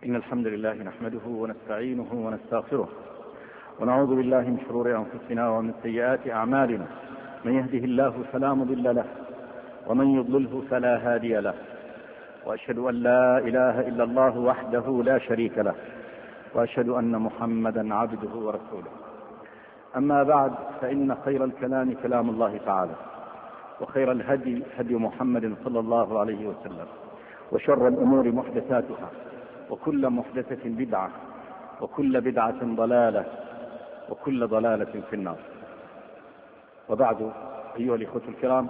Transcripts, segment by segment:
إن الحمد لله نحمده ونستعينه ونستغفره ونعوذ بالله من شرور أنفسنا ومن سيئات أعمالنا. من يهده الله فلا مضل له ومن يضلله فلا هادي له، وأشهد أن لا إله إلا الله وحده لا شريك له، وأشهد أن محمدا عبده ورسوله. أما بعد، فإن خير الكلام كلام الله تعالى، وخير الهدي هدي محمد صلى الله عليه وسلم، وشر الأمور محدثاتها، وكل محدثة بدعة، وكل بدعة ضلالة، وكل ضلالة في النار. وبعد، أيها الإخوة الكرام،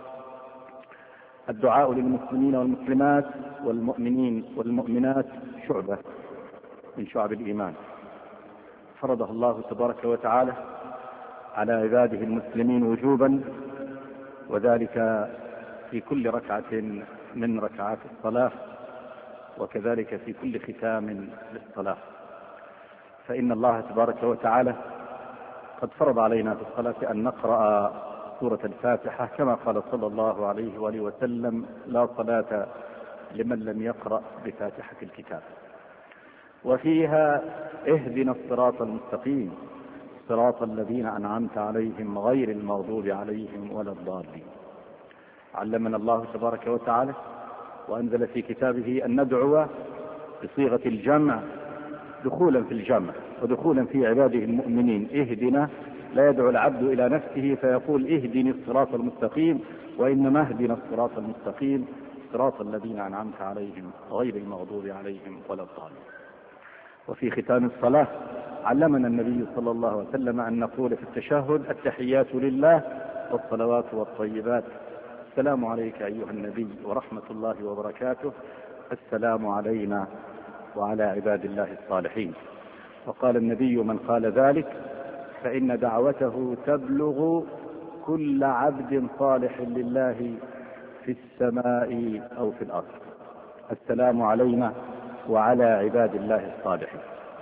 الدعاء للمسلمين والمسلمات والمؤمنين والمؤمنات شعبة من شعب الإيمان، فرضها الله تبارك وتعالى على عباده المسلمين وجوبا، وذلك في كل ركعة من ركعات الصلاة، وكذلك في كل ختام للصلاة. فإن الله تبارك وتعالى قد فرض علينا في الصلاة أن نقرأ سورة الفاتحة، كما قال صلى الله عليه وآله وسلم: لا صلاة لمن لم يقرأ بفاتحة الكتاب. وفيها: اهدنا الصراط المستقيم صراط الذين أنعمت عليهم غير المغضوب عليهم ولا الضالين. علمنا الله تبارك وتعالى وأنزل في كتابه أن ندعو بصيغة الجمع دخولا في الجمع ودخولا في عباده المؤمنين. اهدنا، لا يدعو العبد إلى نفسه فيقول اهدني الصراط المستقيم، وإنما اهدنا الصراط المستقيم صراط الذين أنعمت عليهم غير المغضوب عليهم ولا الضالين. وفي ختام الصلاة علمنا النبي صلى الله عليه وسلم أن نقول في التشهد: التحيات لله والصلوات والطيبات، السلام عليك أيها النبي ورحمة الله وبركاته، السلام علينا وعلى عباد الله الصالحين. وقال النبي: من قال ذلك فإن دعوته تبلغ كل عبد صالح لله في السماء أو في الأرض. السلام علينا وعلى عباد الله الصالحين.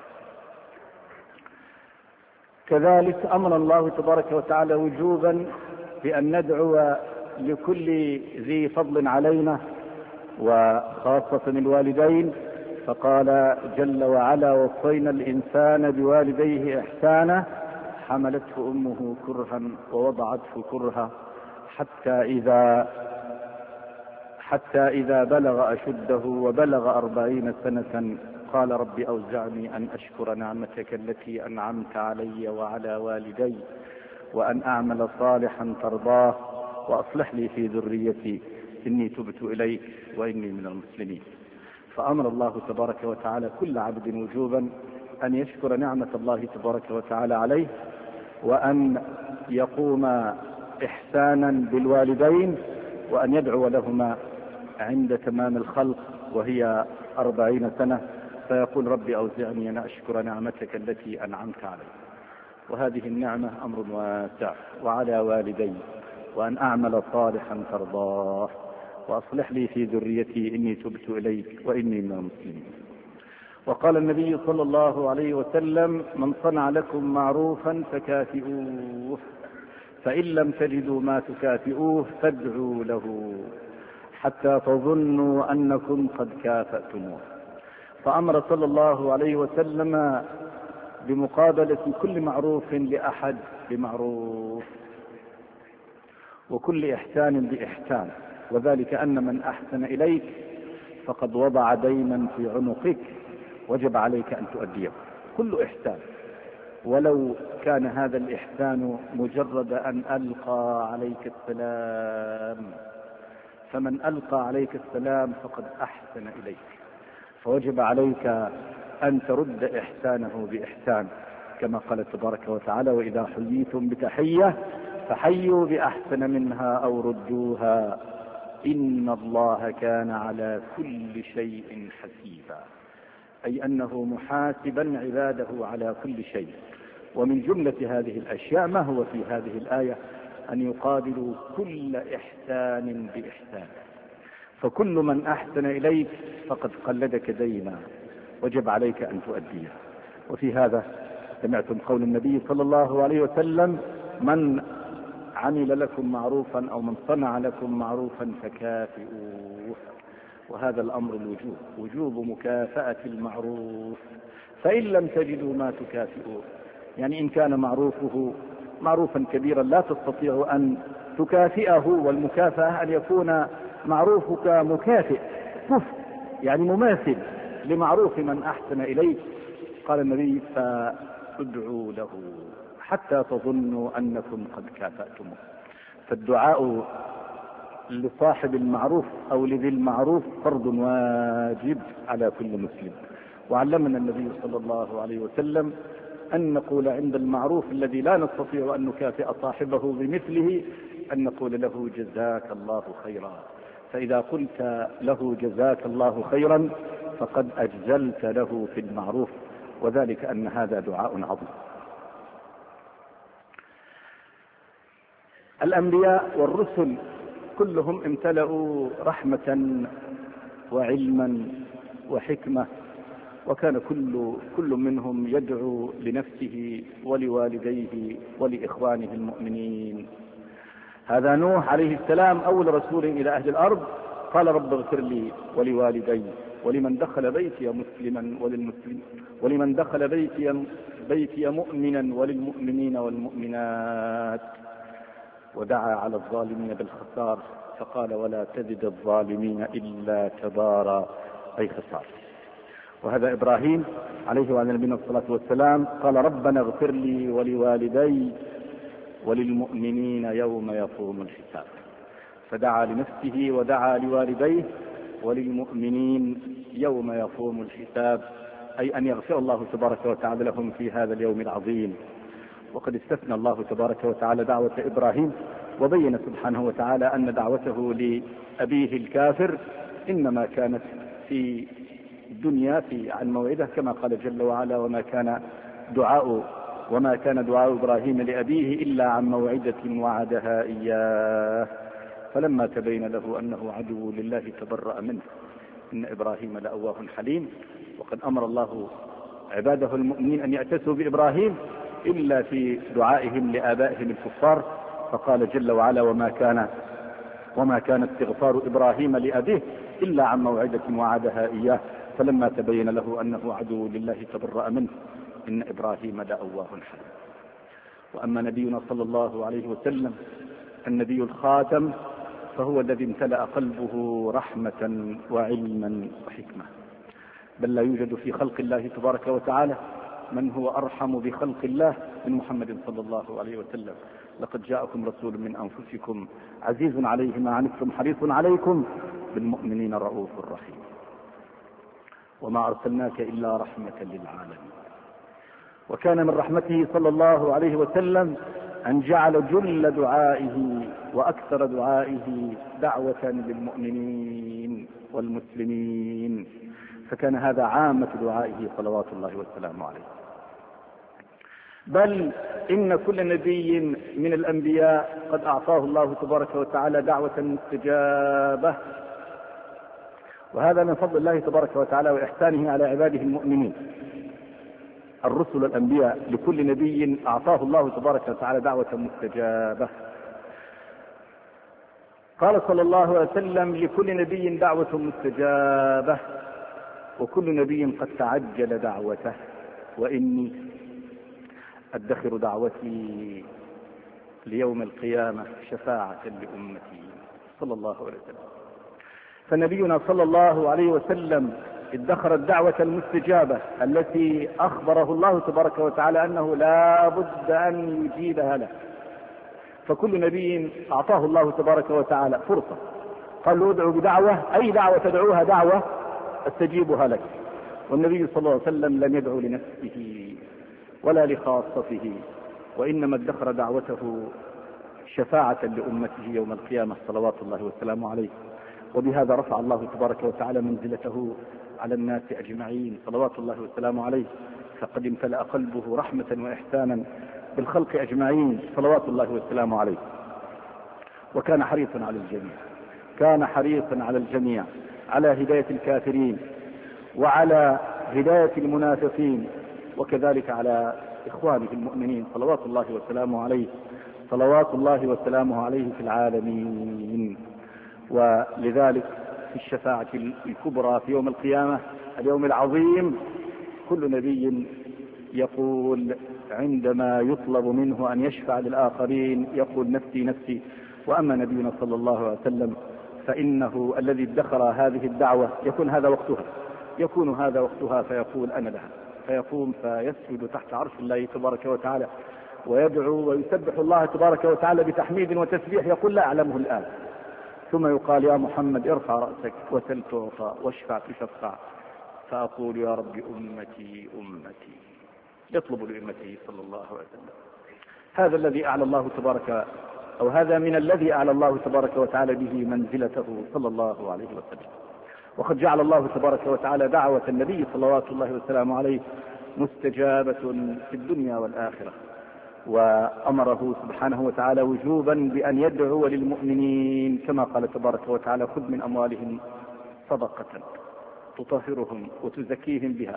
كذلك أمر الله تبارك وتعالى وجوبا بأن ندعو لكل ذي فضل علينا، وخاصة الوالدين، فقال جل وعلا: وصينا الإنسان بوالديه إحسانا حملته أمه كرها ووضعته كرها حتى إذا بلغ أشده وبلغ 40 سنة قال: رب أوزعني أن أشكر نعمتك التي أنعمت علي وعلى والدي، وأن أعمل صالحا ترضاه، وأصلح لي في ذريتي إني تبت إليك وإني من المسلمين. فأمر الله تبارك وتعالى كل عبد وجوبا أن يشكر نعمة الله تبارك وتعالى عليه، وأن يقوم إحسانا بالوالدين، وأن يدعو لهما عند تمام الخلق وهي 40 سنة، فيقول: رب أوزعني أن أشكر نعمتك التي أنعمت علي. وهذه النعمة أمر واسع. وعلى والدي، وأن أعمل صالحا ترضاه، وأصلح لي في ذريتي إني تبت إليك وإني من المسلمين. وقال النبي صلى الله عليه وسلم: من صنع لكم معروفا فكافئوه، فإن لم تجدوا ما تكافئوه فادعوا له حتى تظنوا أنكم قد كافأتموه. فأمر صلى الله عليه وسلم بمقابلة كل معروف لأحد بمعروف، وكل إحسان بإحسان، وذلك أن من أحسن إليك فقد وضع دينا في عنقك وجب عليك أن تؤديه. كل إحسان، ولو كان هذا الإحسان مجرد أن ألقى عليك السلام، فمن ألقى عليك السلام فقد أحسن إليك، فوجب عليك أن ترد إحسانه بإحسان، كما قال تبارك وتعالى: وإذا حييتم بتحية فحيوا بأحسن منها أو ردوها إن الله كان على كل شيء حسيبا. أي أنه محاسبا عباده على كل شيء. ومن جملة هذه الأشياء ما هو في هذه الآية: أن يقابلوا كل إحسان بإحسان، فكل من أحسن إليك فقد قلدك دينا وجب عليك أن تؤديه. وفي هذا سمعتم قول النبي صلى الله عليه وسلم: من عمل لكم معروفا أو من صنع لكم معروفا فكافئوه. وهذا الأمر الوجوب، وجوب مكافأة المعروف، فإن لم تجدوا ما تكافئون. يعني إن كان معروفه معروفا كبيرا لا تستطيع أن تكافئه، والمكافأة أن يكون معروفك مكافئ يعني مماثل لمعروف من أحسن إليه. قال النبي فادعوا له حتى تظنوا أنكم قد كافأتموه. فالدعاء لصاحب المعروف أو لذي المعروف فرض واجب على كل مسلم. وعلمنا النبي صلى الله عليه وسلم أن نقول عند المعروف الذي لا نستطيع أن نكافئ صاحبه بمثله أن نقول له جزاك الله خيرا. فإذا قلت له جزاك الله خيرا فقد أجزلت له في المعروف، وذلك أن هذا دعاء عظيم. الأنبياء والرسل كلهم امتلأوا رحمة وعلما وحكمة، وكان كل منهم يدعو لنفسه ولوالديه ولإخوانه المؤمنين. هذا نوح عليه السلام أول رسول إلى أهل الأرض قال رب اغفر لي ولوالدي ولمن دخل بيتي مسلما ولمن دخل بيتي مؤمنا وللمؤمنين والمؤمنات، ودعا على الظالمين بالخسار فقال ولا تزد الظالمين إلا تبارا، أي خسار. وهذا إبراهيم عليه وعلى نبينا الصلاة والسلام قال ربنا اغفر لي ولوالدي وللمؤمنين يوم يقوم الحساب، فدعا لنفسه ودعا لوالديه وللمؤمنين يوم يقوم الحساب، أي أن يغفر الله تبارك وتعالى لهم في هذا اليوم العظيم. وقد استثنى الله تبارك وتعالى دعوة إبراهيم، وبين سبحانه وتعالى أن دعوته لأبيه الكافر إنما كانت في الدنيا عن موعده، كما قال جل وعلا وما كان دعاء إبراهيم لأبيه إلا عن موعدة وعدها إياه، فلما تبين له أنه عدو لله تبرأ منه، إن إبراهيم لأواه حليم. وقد أمر الله عباده المؤمنين أن يأتسوا بإبراهيم إلا في دعائهم لآبائهم الكفار، فقال جل وعلا وما كان استغفار إبراهيم لأبيه إلا عن موعدة وعدها إياه، فلما تبين له أنه عدو لله تبرأ منه، إن إبراهيم لأواه حليم. وأما نبينا صلى الله عليه وسلم النبي الخاتم فهو الذي امتلأ قلبه رحمة وعلما وحكمة، بل لا يوجد في خلق الله تبارك وتعالى من هو أرحم بخلق الله من محمد صلى الله عليه وسلم. لقد جاءكم رسول من أنفسكم عزيز عليه ما عنتم حريص عليكم بالمؤمنين رؤوف رحيم. وما أرسلناك إلا رحمة للعالمين. وكان من رحمته صلى الله عليه وسلم أن جعل جل دعائه وأكثر دعائه دعوة للمؤمنين والمسلمين، فكان هذا عامة دعائه صلوات الله والسلام عليه. بل إن كل نبي من الأنبياء قد أعطاه الله تبارك وتعالى دعوة مستجابة، وهذا من فضل الله تبارك وتعالى وإحسانه على عباده المؤمنين. الرسل الأنبياء لكل نبي أعطاه الله تبارك وتعالى دعوة مستجابة. قال صلى الله عليه وسلم لكل نبي دعوة مستجابة، وكل نبي قد تعجل دعوته، وإني أدخر دعوتي ليوم القيامة شفاعة لأمتي صلى الله عليه وسلم. فنبينا صلى الله عليه وسلم ادخر الدعوة المستجابة التي أخبره الله تبارك وتعالى أنه لا بد أن يجيبها له. فكل نبي أعطاه الله تبارك وتعالى فرصة، قال له ادعوا بدعوة، أي دعوة تدعوها دعوة استجيبها لك. والنبي صلى الله عليه وسلم لم يدعو لنفسه ولا لخاصته، وإنما ادخر دعوته شفاعة لأمته يوم القيامة صلوات الله والسلام عليه. وبهذا رفع الله تبارك وتعالى منزلته على الناس أجمعين صلوات الله والسلام عليه، فقد امتلأ قلبه رحمة وإحسانا بالخلق أجمعين صلوات الله والسلام عليه. وكان حريصا على الجميع، على هداية الكافرين وعلى هداية المنافقين، وكذلك على إخوانه المؤمنين صلوات الله والسلام عليه في العالمين. ولذلك في الشفاعة الكبرى في يوم القيامة، اليوم العظيم. كل نبي يقول عندما يطلب منه أن يشفع للآخرين يقول نفسي نفسي، وأما نبينا صلى الله عليه وسلم فإنه الذي ادخر هذه الدعوة يكون هذا وقتها فيقول أنا لها، فيقوم فيسجد تحت عرش الله تبارك وتعالى ويدعو ويسبح الله تبارك وتعالى بتحميد وتسبيح يقول لا أعلمه الآن، ثم يقال يا محمد ارفع رأسك وسل تعطى واشفع تشفع، فأقول يا رب أمتي أمتي، يطلب لأمته صلى الله عليه وسلم. هذا الذي أعلى الله تبارك أو هذا من الذي أعلى الله تبارك وتعالى به منزلته صلى الله عليه وسلم. وقد جعل الله تبارك وتعالى دعوة النبي صلوات الله وسلامه عليه مستجابة في الدنيا والآخرة، وأمره سبحانه وتعالى وجوبا بأن يدعو للمؤمنين كما قال تبارك وتعالى خذ من أموالهم صدقة تطهرهم وتزكيهم بها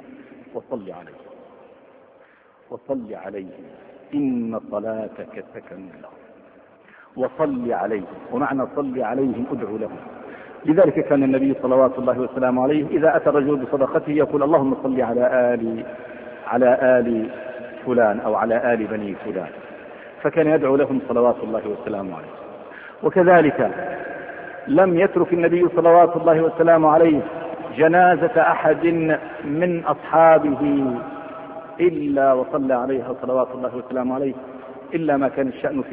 وصل عليهم إن صلاتك سكن لهم، وصل عليهم، ومعنى صل عليهم ادعو لهم. لذلك كان النبي صلوات الله وسلامه عليه إذا أتى الرجل بصدقته يقول اللهم صل على آل فلان أو على آل بني فلان، فكان يدعو لهم صلوات الله وسلامه عليه. وكذلك لم يترك النبي صلوات الله وسلامه عليه جنازة أحد من أصحابه إلا وصلى عليها صلوات الله وسلامه عليه، إلا ما كان الشأن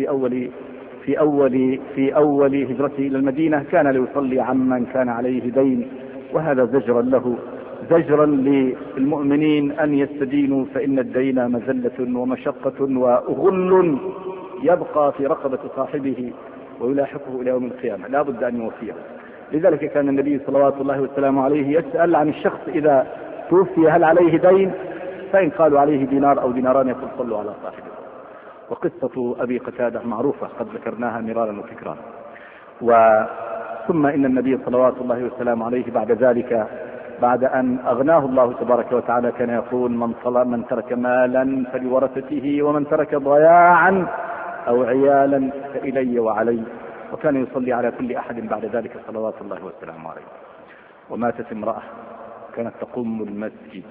في أول هجرته إلى المدينة كان ليصلي عمن كان عليه دين، وهذا زجرا للمؤمنين أن يستدينوا، فإن الدين مزلة ومشقة وغل يبقى في رقبة صاحبه ويلاحقه إلى يوم القيامة، لا بد أن يوفيه. لذلك كان النبي صلوات الله وسلامه عليه يسأل عن الشخص إذا توفي هل عليه دين، فإن قالوا عليه دينار أو ديناران يقول صلوا على صاحبه. وقصة أبي قتادة معروفة قد ذكرناها مرارا وتكرارا. ثم إن النبي صلوات الله وسلامه عليه بعد ذلك بعد أن أغناه الله تبارك وتعالى كان يقول من ترك مالا فلورثته ومن ترك ضياعا أو عيالا فإلي وعلي، وكان يصلي على كل أحد بعد ذلك صلوات الله وسلامه عليه. وماتت امرأة كانت تقوم المسجد،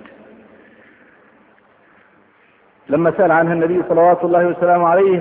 لما سأل عنها النبي صلوات الله وسلامه عليه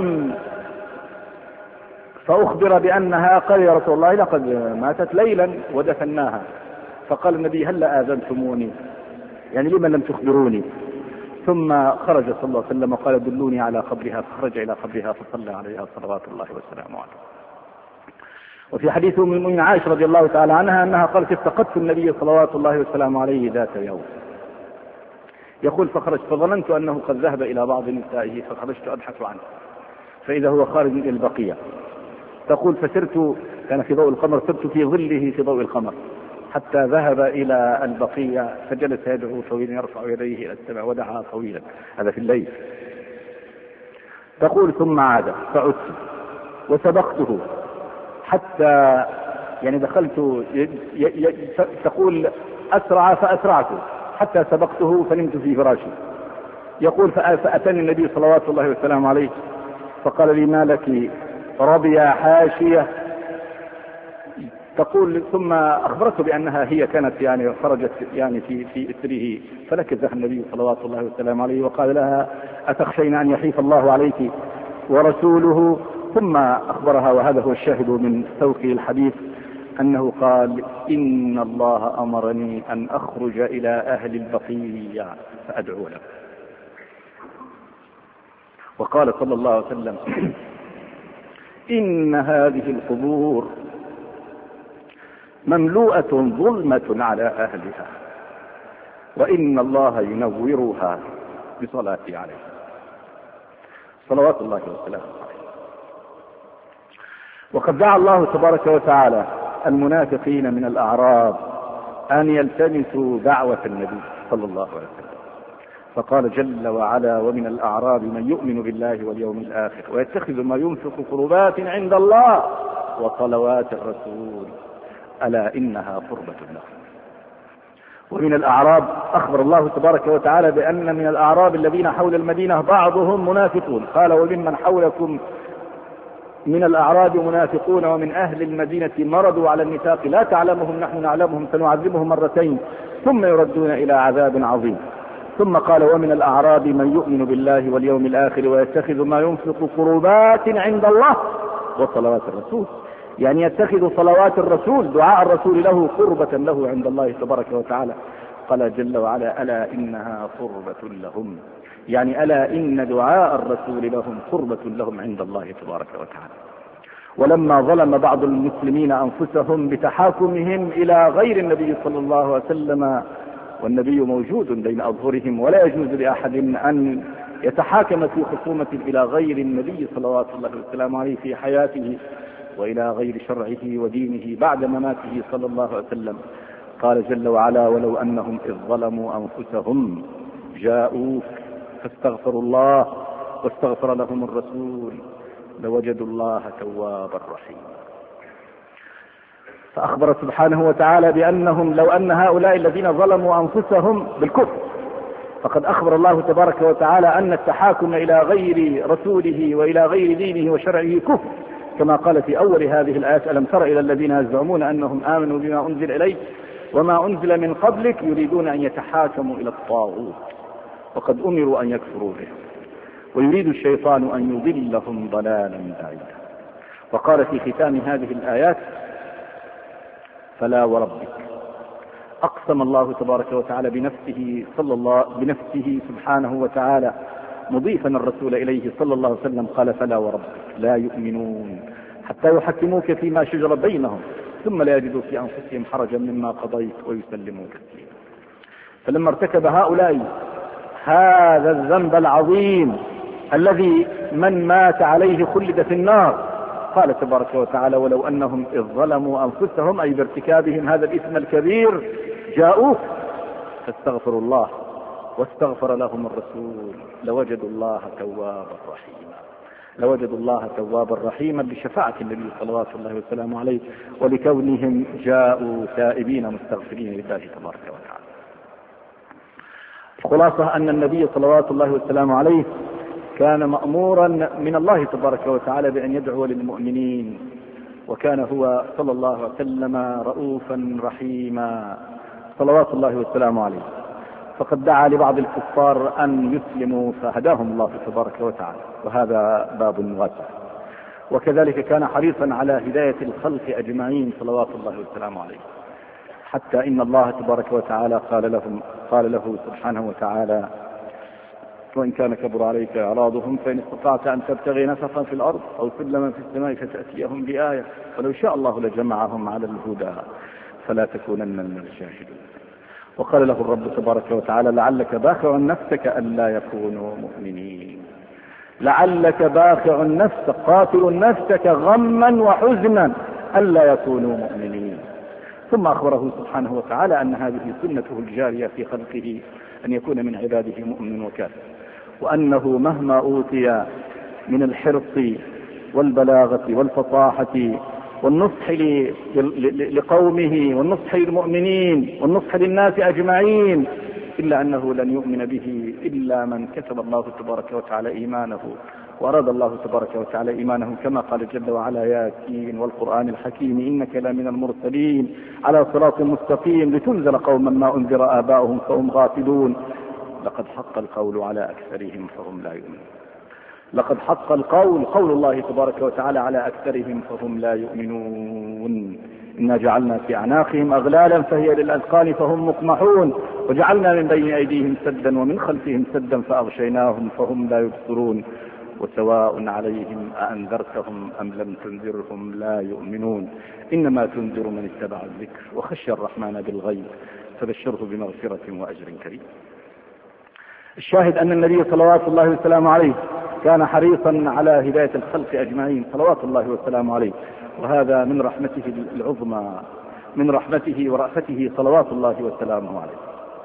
فأخبر بأنها قال يا رسول الله لقد ماتت ليلا ودفناها، فقال النبي هل آذنتموني، يعني لما لم تخبروني؟ ثم خرج صلى الله عليه وسلم وقال دلوني على قبرها، فخرج إلى قبرها فصلى عليها صلوات الله وسلامه عليه. وفي حديث أم المؤمنين عائشة رضي الله تعالى عنها أنها قالت افتقدت النبي صلوات الله وسلامه عليه ذات يوم، يقول فخرجت فظننت أنه قد ذهب إلى بعض نسائه فخرجت أبحث عنه فإذا هو خارج إلى البقية. تقول فسرت، كان في ضوء القمر، سرت في ظله في ضوء القمر حتى ذهب إلى البقية فجلس يدعو طويلا يرفع يديه إلى السماء ودعا طويلا، هذا في الليل. تقول ثم عاد فعدت وسبقته حتى يعني دخلت تقول أسرع فأسرعت حتى سبقته فنمت في فراشي. يقول فأتاني النبي صلوات الله وسلامه عليه فقال لي ما لك ربي حاشية. تقول ثم أخبرته بأنها هي كانت يعني خرجت يعني في إثره، فنكزها النبي صلوات الله وسلامه عليه وقال لها أتخشين أن يحيف الله عليك ورسوله؟ ثم أخبرها، وهذا هو الشاهد من سوقه الحديث، أنه قال إن الله أمرني أن أخرج إلى أهل البقيع فأدعو له. وقال صلى الله عليه وسلم إن هذه القبور مملوءة ظلمة على أهلها وإن الله ينورها بصلاتي عليه صلوات الله وسلامه عليه. وقد دعا الله تبارك وتعالى المنافقين من الأعراب أن يلتمسوا دعوة النبي صلى الله عليه وسلم، فقال جل وعلا ومن الأعراب من يؤمن بالله واليوم الآخر ويتخذ ما ينفق قربات عند الله وصلوات الرسول ألا إنها قربة لهم. ومن الأعراب أخبر الله تبارك وتعالى بأن من الأعراب الذين حول المدينة بعضهم منافقون، قال وممن حولكم من الأعراب منافقون ومن أهل المدينة مرضوا على النفاق لا تعلمهم نحن نعلمهم سنعذبهم مرتين ثم يردون إلى عذاب عظيم. ثم قال ومن الأعراب من يؤمن بالله واليوم الآخر ويتخذ ما ينفق قربات عند الله وصلوات الرسول، يعني يتخذ صلوات الرسول دعاء الرسول له قربة له عند الله تبارك وتعالى. قال جل وعلا ألا إنها قربة لهم، يعني ألا إن دعاء الرسول لهم قربة لهم عند الله تبارك وتعالى. ولما ظلم بعض المسلمين أنفسهم بتحاكمهم إلى غير النبي صلى الله عليه وسلم والنبي موجود بين أظهرهم ولا يجوز لأحد أن يتحاكم في خصومة إلى غير النبي صلوات الله وسلامه عليه في حياته وإلى غير شرعه ودينه بعد مماته صلى الله عليه وسلم. قال جل وعلا ولو أنهم إذ ظلموا أنفسهم جاءوك فاستغفروا الله واستغفر لهم الرسول لوجدوا الله توابا رحيما. فأخبر سبحانه وتعالى بأنهم لو أن هؤلاء الذين ظلموا أنفسهم بالكفر، فقد أخبر الله تبارك وتعالى أن التحاكم إلى غير رسوله وإلى غير دينه وشرعه كفر، كما قال في أول هذه الآية ألم تر إلى الذين يزعمون أنهم آمنوا بما أنزل إليك وما أنزل من قبلك يريدون أن يتحاكموا إلى الطاغوت وقد أمروا أن يكفروا به ويريد الشيطان أن يضلهم ضلالا بعيدا. وقال في ختام هذه الآيات فلا وربك، أقسم الله تبارك وتعالى بنفسه سبحانه وتعالى مضيفا الرسول إليه صلى الله عليه وسلم قال فلا وربك لا يؤمنون حتى يحكموك فيما شجر بينهم ثم لا يجدوا في أنفسهم حرجا مما قضيت ويسلموا تسليما. فلما ارتكب هؤلاء هذا الذنب العظيم الذي من مات عليه خلد في النار، قال تبارك وتعالى ولو أنهم إذ ظلموا أنفسهم أي بارتكابهم هذا الإثم الكبير جاءوك فاستغفروا الله واستغفر لهم الرسول لوجدوا الله توابا رحيما، لوجدوا الله توابا رحيما بشفاعة النبي صلوات الله وسلامه عليه ولكونهم جاءوا تائبين مستغفرين لله تبارك وتعالى. الخلاصة أن النبي صلوات الله وسلامه عليه كان مأمورا من الله تبارك وتعالى بأن يدعو للمؤمنين، وكان هو صلى الله عليه وسلم رؤوفا رحيما صلوات الله وسلامه عليه، فقد دعا لبعض الكفار أن يسلموا فهداهم الله تبارك وتعالى، وهذا باب واسع. وكذلك كان حريصا على هداية الخلق أجمعين صلوات الله وسلامه عليه، حتى إن الله تبارك وتعالى قال له سبحانه وتعالى وإن كان كبر عليك إعراضهم فإن استطعت أن تبتغي نفقا في الأرض أو سلما في السماء فتأتيهم بآية ولو شاء الله لجمعهم على الهدى فلا تكونن من الجاهلين. وقال له الرب تبارك وتعالى لعلك باخع نفسك ألا يكونوا مؤمنين، لعلك باخع نفسك قاتل نفسك غما وحزنا ألا يكونوا مؤمنين. ثم أخبره سبحانه وتعالى أن هذه سنته الجارية في خلقه أن يكون من عباده مؤمن وكافر، وأنه مهما أوتي من الحرص والبلاغة والفصاحة والنصح لقومه والنصح للمؤمنين والنصح للناس أجمعين إلا أنه لن يؤمن به إلا من كتب الله تبارك وتعالى إيمانه وأراد الله تبارك وتعالى إيمانه، كما قال جل وعلا ياسين والقرآن الحكيم إنك لمن المرسلين على صراط مستقيم لتنذر قوما ما أنذر آباؤهم فهم غافلون لقد حق القول على أكثرهم فهم لا يؤمنون. لقد حق قول الله تبارك وتعالى على أكثرهم فهم لا يؤمنون. إنا جعلنا في أعناقهم أغلالا فهي للأذقان فهم مقمحون وجعلنا من بين أيديهم سدا ومن خلفهم سدا فأغشيناهم فهم لا يبصرون وسواء عليهم أأنذرتهم أم لم تنذرهم لا يؤمنون إنما تنذر من اتبع الذكر وخشي الرحمن بالغيب فبشره بمغفرة وأجر كريم. الشاهد أن النبي صلوات الله وسلامه عليه كان حريصا على هداية الخلق أجمعين صلوات الله وسلامه عليه، وهذا من رحمته العظمى، من رحمته ورأفته صلوات الله وسلامه عليه.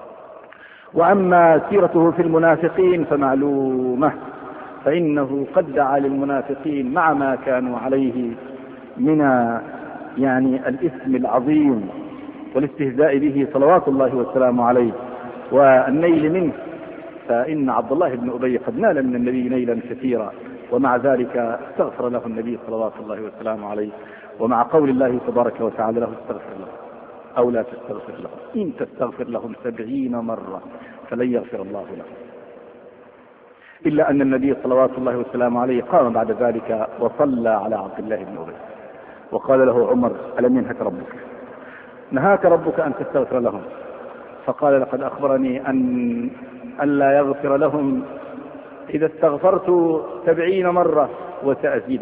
وأما سيرته في المنافقين فمعلومة، فإنه قد دعا للمنافقين مع ما كانوا عليه من الإثم العظيم والاستهزاء به صلوات الله وسلامه عليه والنيل منه. فإن عبد الله بن أبي قد نال من النبي نيلا كثيرا ومع ذلك استغفر له النبي صلوات الله وسلامه عليه، ومع قول الله تبارك وتعالى له استغفر له أو لا تستغفر له، إن تستغفر لهم 70 مرة فلن يغفر الله لهم. إلا أن النبي صلوات الله وسلامه عليه قام بعد ذلك وصلى على عبد الله بن أبي وقال له عمر: ألم ينهك ربك؟ نهاك ربك أن تستغفر لهم. فقال: لقد أخبرني أن لا يغفر لهم إذا استغفرت 70 مرة وسأزيد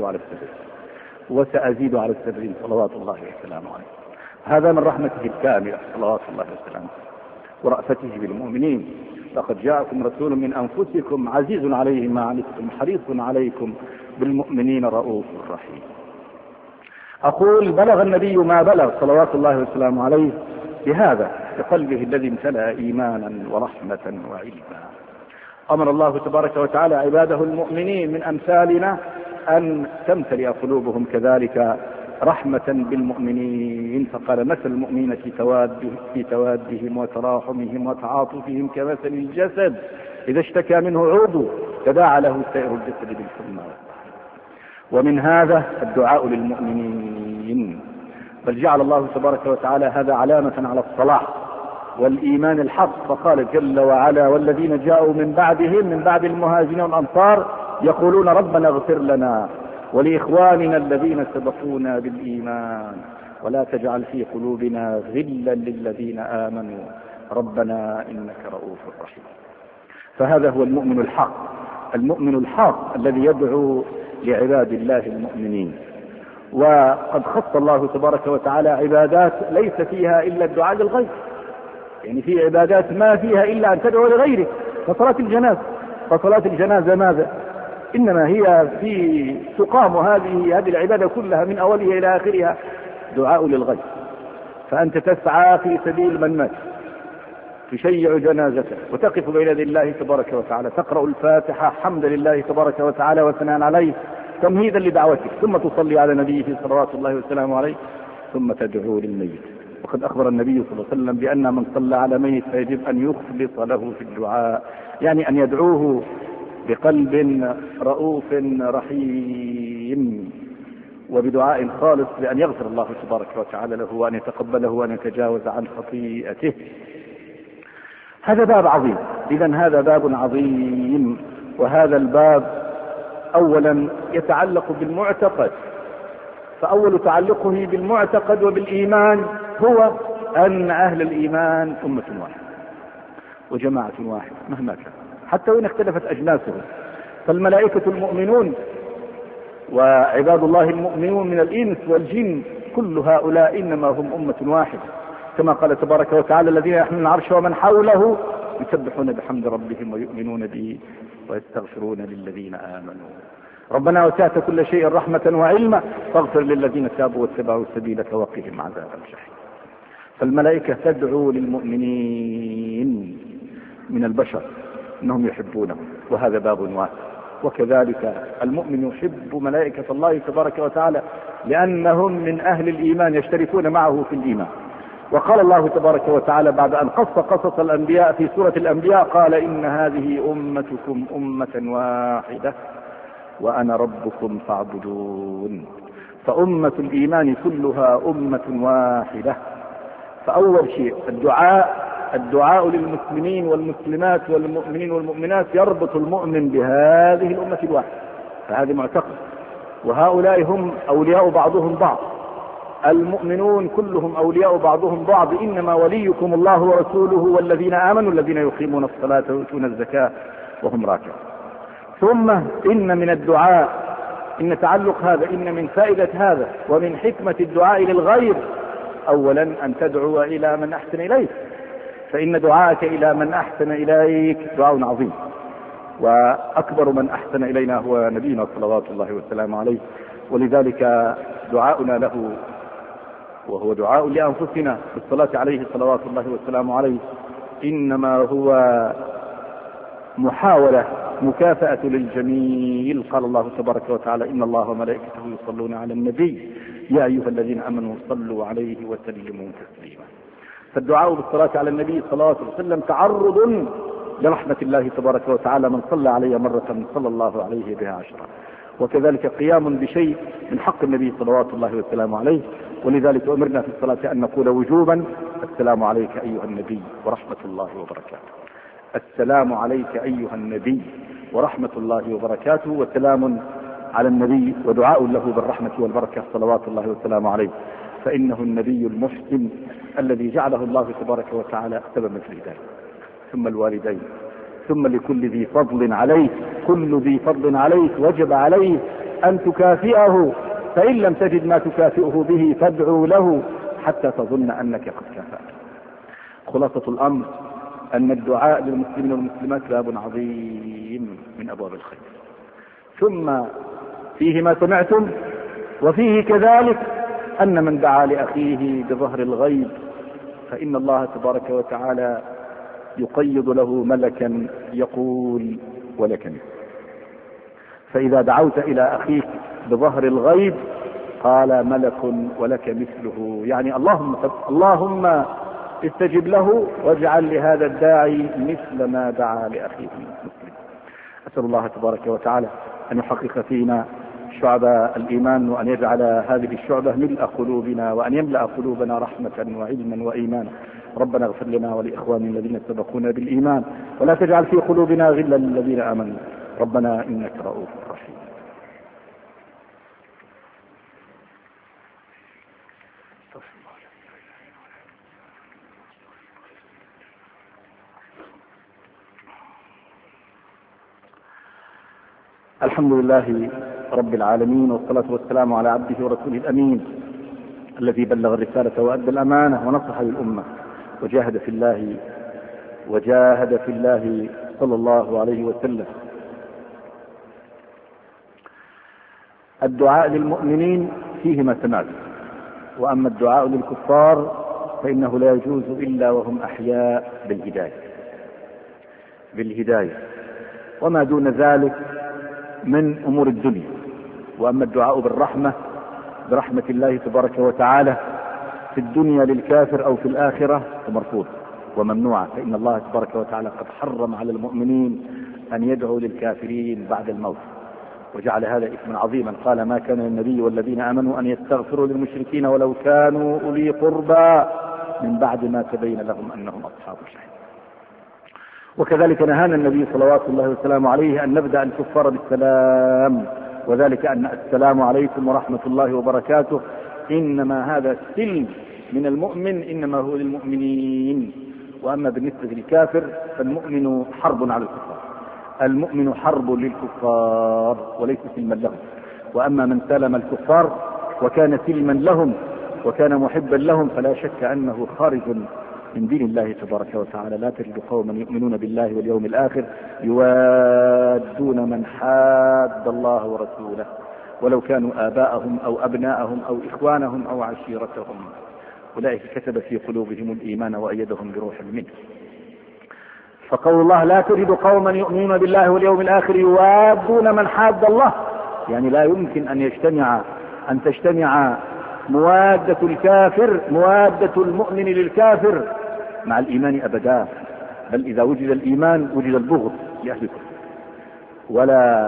على 70 صلوات الله وسلامه عليه. هذا من رحمته الكاملة صلوات الله وسلامه ورأفته بالمؤمنين. لقد جاءكم رسول من أنفسكم عزيز عليه ما عنتم حريص عليكم بالمؤمنين رؤوف رحيم. أقول: بلغ النبي ما بلغ صلوات الله وسلامه عليه بهذا، بقلبه الذي امتلأ إيمانا ورحمة وعلما. أمر الله تبارك وتعالى عباده المؤمنين من أمثالنا أن تمتلئ قلوبهم كذلك رحمة بالمؤمنين، فقال: مثل المؤمنين في توادهم وتراحمهم وتعاطفهم كمثل الجسد إذا اشتكى منه عضو تداعى له سائر الجسد بالحمى. ومن هذا الدعاء للمؤمنين، بل جعل الله تبارك وتعالى هذا علامة على الصلاح والإيمان الحق، فقال جل وعلا: والذين جاءوا من بعدهم من بعد المهاجرين والأنصار يقولون ربنا اغفر لنا ولإخواننا الذين سبقونا بالإيمان ولا تجعل في قلوبنا غلا للذين آمنوا ربنا إنك رؤوف رحيم. فهذا هو المؤمن الحق، المؤمن الحق الذي يدعو لعباد الله المؤمنين. وقد خص الله تبارك وتعالى عبادات ليس فيها إلا الدعاء للغير، يعني في عبادات ما فيها إلا أن تدعو لغيره، فصلاة الجنازة ماذا؟ إنما هي في تقام هذه العبادة كلها من أولها إلى آخرها دعاء للغير. فأنت تسعى في سبيل من مات، تشيع جنازته وتقف بين يدي الله تبارك وتعالى، تقرأ الفاتحة حمدا لله تبارك وتعالى وثناء عليه تمهيدا لدعوتك، ثم تصلي على نبيه صلوات الله وسلامه عليه، ثم تدعو للميت. وقد أخبر النبي صلى الله عليه وسلم بأن من صلى على ميت فيجب أن يخلص له في الدعاء، يعني أن يدعوه بقلب رؤوف رحيم وبدعاء خالص بأن يغفر الله تبارك وتعالى له وأن يتقبله وأن يتجاوز عن خطيئته. هذا باب عظيم، إذن هذا باب عظيم. وهذا الباب أولا يتعلق بالمعتقد، فأول تعلقه بالمعتقد وبالإيمان هو أن أهل الإيمان أمة واحدة وجماعة واحدة مهما كان، حتى وإن اختلفت أجناسهم. فالملائكة المؤمنون وعباد الله المؤمنون من الإنس والجن كل هؤلاء إنما هم أمة واحدة، كما قال تبارك وتعالى: الذين يحملون العرش ومن حوله يسبحون بحمد ربهم ويؤمنون به ويستغفرون للذين آمنوا ربنا وسعت كل شيء رحمة وعلما فاغفر للذين تابوا واتبعوا سبيلك وقهم عذاب الجحيم. فالملائكة تدعو للمؤمنين من البشر انهم يحبونهم، وهذا باب واحد. وكذلك المؤمن يحب ملائكة الله تبارك وتعالى لأنهم من أهل الإيمان يشتركون معه في الإيمان. وقال الله تبارك وتعالى بعد أن قصص الأنبياء في سورة الأنبياء قال: إن هذه أمتكم أمة واحدة وأنا ربكم فاعبدون. فأمة الإيمان كلها أمة واحدة. فأول شيء الدعاء للمسلمين والمسلمات والمؤمنين والمؤمنات يربط المؤمن بهذه الأمة الواحدة، فهذه معتقد. وهؤلاء هم أولياء بعضهم بعض، المؤمنون كلهم أولياء بعضهم بعض، إنما وليكم الله ورسوله والذين آمنوا الذين يقيمون الصلاة ويؤتون الزكاة وهم راكعون. ثم إن من الدعاء، إن تعلق هذا، إن من فائدة هذا ومن حكمة الدعاء للغير أولا أن تدعو إلى من أحسن إليك، فإن دعاءك إلى من أحسن إليك دعاء عظيم، وأكبر من أحسن إلينا هو نبينا صلوات الله وسلامه عليه. ولذلك دعاؤنا له وهو دعاء لأنفسنا بالصلاة عليه صلوات الله وسلامه عليه إنما هو محاولة مكافأة للجميل. قال الله تبارك وتعالى: إن الله وملائكته يصلون على النبي يا أيها الذين آمنوا صلوا عليه وسلموا تسليما. فالدعاء بالصلاة على النبي صلى الله عليه وسلم تعرض لرحمة الله تبارك وتعالى من صلى علي مرة صلى الله عليه بها 10. وكذلك قيام بشيء من حق النبي صلوات الله وسلامه عليه. ولذلك أمرنا في الصلاة أن نقول وجوبا: السلام عليك أيها النبي ورحمة الله وبركاته. السلام عليك أيها النبي ورحمة الله وبركاته. وسلام على النبي ودعاء له بالرحمة والبركة صلوات الله وسلامه عليه، فإنه النبي المحسن الذي جعله الله تبارك وتعالى سببا في الهداية، ثم الوالدين، ثم لكل ذي فضل عليه. كل ذي فضل عليك وجب عليه أن تكافئه، فإن لم تجد ما تكافئه به فادعو له حتى تظن أنك قد كافأت. خلاصة الأمر أن الدعاء للمسلمين والمسلمات باب عظيم من أبواب الخير، ثم فيه ما سمعتم، وفيه كذلك أن من دعا لأخيه بظهر الغيب فإن الله تبارك وتعالى يقيض له ملكا يقول ولك مثل. فإذا دعوت إلى أخيك بظهر الغيب قال ملك ولك مثله، يعني اللهم استجب له واجعل لهذا الداعي مثل ما دعا لأخيه المسلم. أسأل الله تبارك وتعالى أن يحقق فينا شعب الإيمان، وأن يجعل هذه الشعبة ملء قلوبنا، وأن يملأ قلوبنا رحمة وعلما وإيمانا. ربنا اغفر لنا ولإخواننا الذين سبقونا بالإيمان، ولا تجعل في قلوبنا غلا للذين آمنوا. ربنا إنك رؤوف رحيم. الحمد لله رب العالمين، والصلاة والسلام على عبده ورسوله الأمين الذي بلغ الرسالة وأدى الأمانة ونصح للأمة وجاهد في الله صلى الله عليه وسلم. الدعاء للمؤمنين فيه ما سمعت، وأما الدعاء للكفار فإنه لا يجوز إلا وهم أحياء بالهداية وما دون ذلك من أمور الدنيا. وأما الدعاء برحمة الله تبارك وتعالى في الدنيا للكافر أو في الآخرة فمرفوض وممنوع، فإن الله تبارك وتعالى قد حرم على المؤمنين أن يدعوا للكافرين بعد الموت، وجعل هذا إثما عظيما. قال: ما كان للنبي والذين آمنوا أن يستغفروا للمشركين ولو كانوا أولي قربى من بعد ما تبين لهم أنهم أصحاب الجحيم. وكذلك نهانا النبي صلوات الله وسلامه عليه أن نبدأ الكفار بالسلام، وذلك أن السلام عليكم ورحمة الله وبركاته إنما هذا السلم من المؤمن، إنما هو للمؤمنين. وأما بالنسبة للكافر فالمؤمن حرب على الكفار، المؤمن حرب للكفار وليس سلما لهم. وأما من سلم الكفار وكان سلما لهم وكان محبا لهم فلا شك أنه خارج من دين الله تبارك وتعالى. لا تجد قوما يؤمنون بالله واليوم الآخر يوادون من حاد الله ورسوله ولو كانوا آباءهم أو أبناءهم أو إخوانهم أو عشيرتهم، أولئك كتب في قلوبهم الإيمان وأيدهم بروح منه. فقول الله: لا تجد قوما يؤمنون بالله واليوم الآخر يوادون من حاد الله، يعني لا يمكن أن تجتمع موادة المؤمن للكافر مع الإيمان أبدا، بل إذا وجد الإيمان وجد البغض لأهل الكفر ولا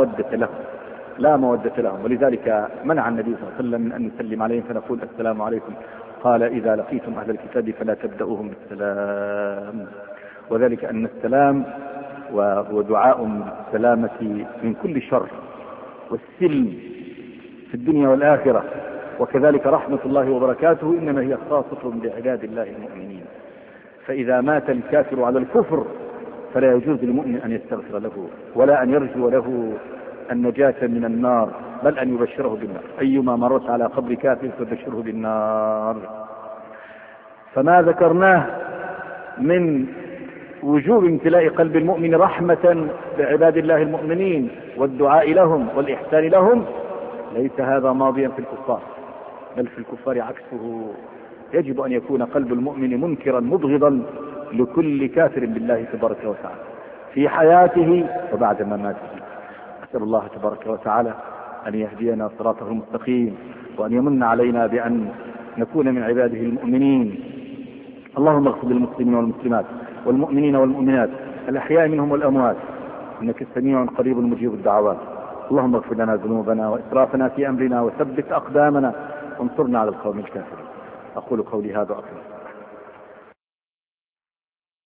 مودة لهم. ولذلك منع النبي صلى الله عليه وسلم من أن نسلم عليهم فنقول: السلام عليكم. قال: إذا لقيتم أهل الكتاب فلا تبدأوهم بالسلام. وذلك أن السلام وهو دعاء السلامة من كل شر والسلم في الدنيا والآخرة، وكذلك رحمة الله وبركاته إنما هي خاصة بعباد الله المؤمنين. فإذا مات الكافر على الكفر فلا يجوز للمؤمن أن يستغفر له ولا أن يرجو له النجاة من النار، بل أن يبشره بالنار. أيما مرت على قبر كافر فبشره بالنار. فما ذكرناه من وجوب امتلاء قلب المؤمن رحمة بعباد الله المؤمنين والدعاء لهم والإحسان لهم ليس هذا ماضيا في الكفار، بل في الكفار عكسه. يجب أن يكون قلب المؤمن منكرا مبغضا لكل كافر بالله تبارك وتعالى في حياته وبعد مماته. أسأل الله تبارك وتعالى أن يهدينا صراطه المستقيم، وأن يمن علينا بأن نكون من عباده المؤمنين. اللهم اغفر للمسلمين والمسلمات والمؤمنين والمؤمنات الأحياء منهم والأموات، إنك سميع قريب مجيب الدعوات. اللهم اغفر لنا ذنوبنا وإسرافنا في أمرنا وثبت أقدامنا وانصرنا على القوم الكافرين. أقول قولي هذا وأقول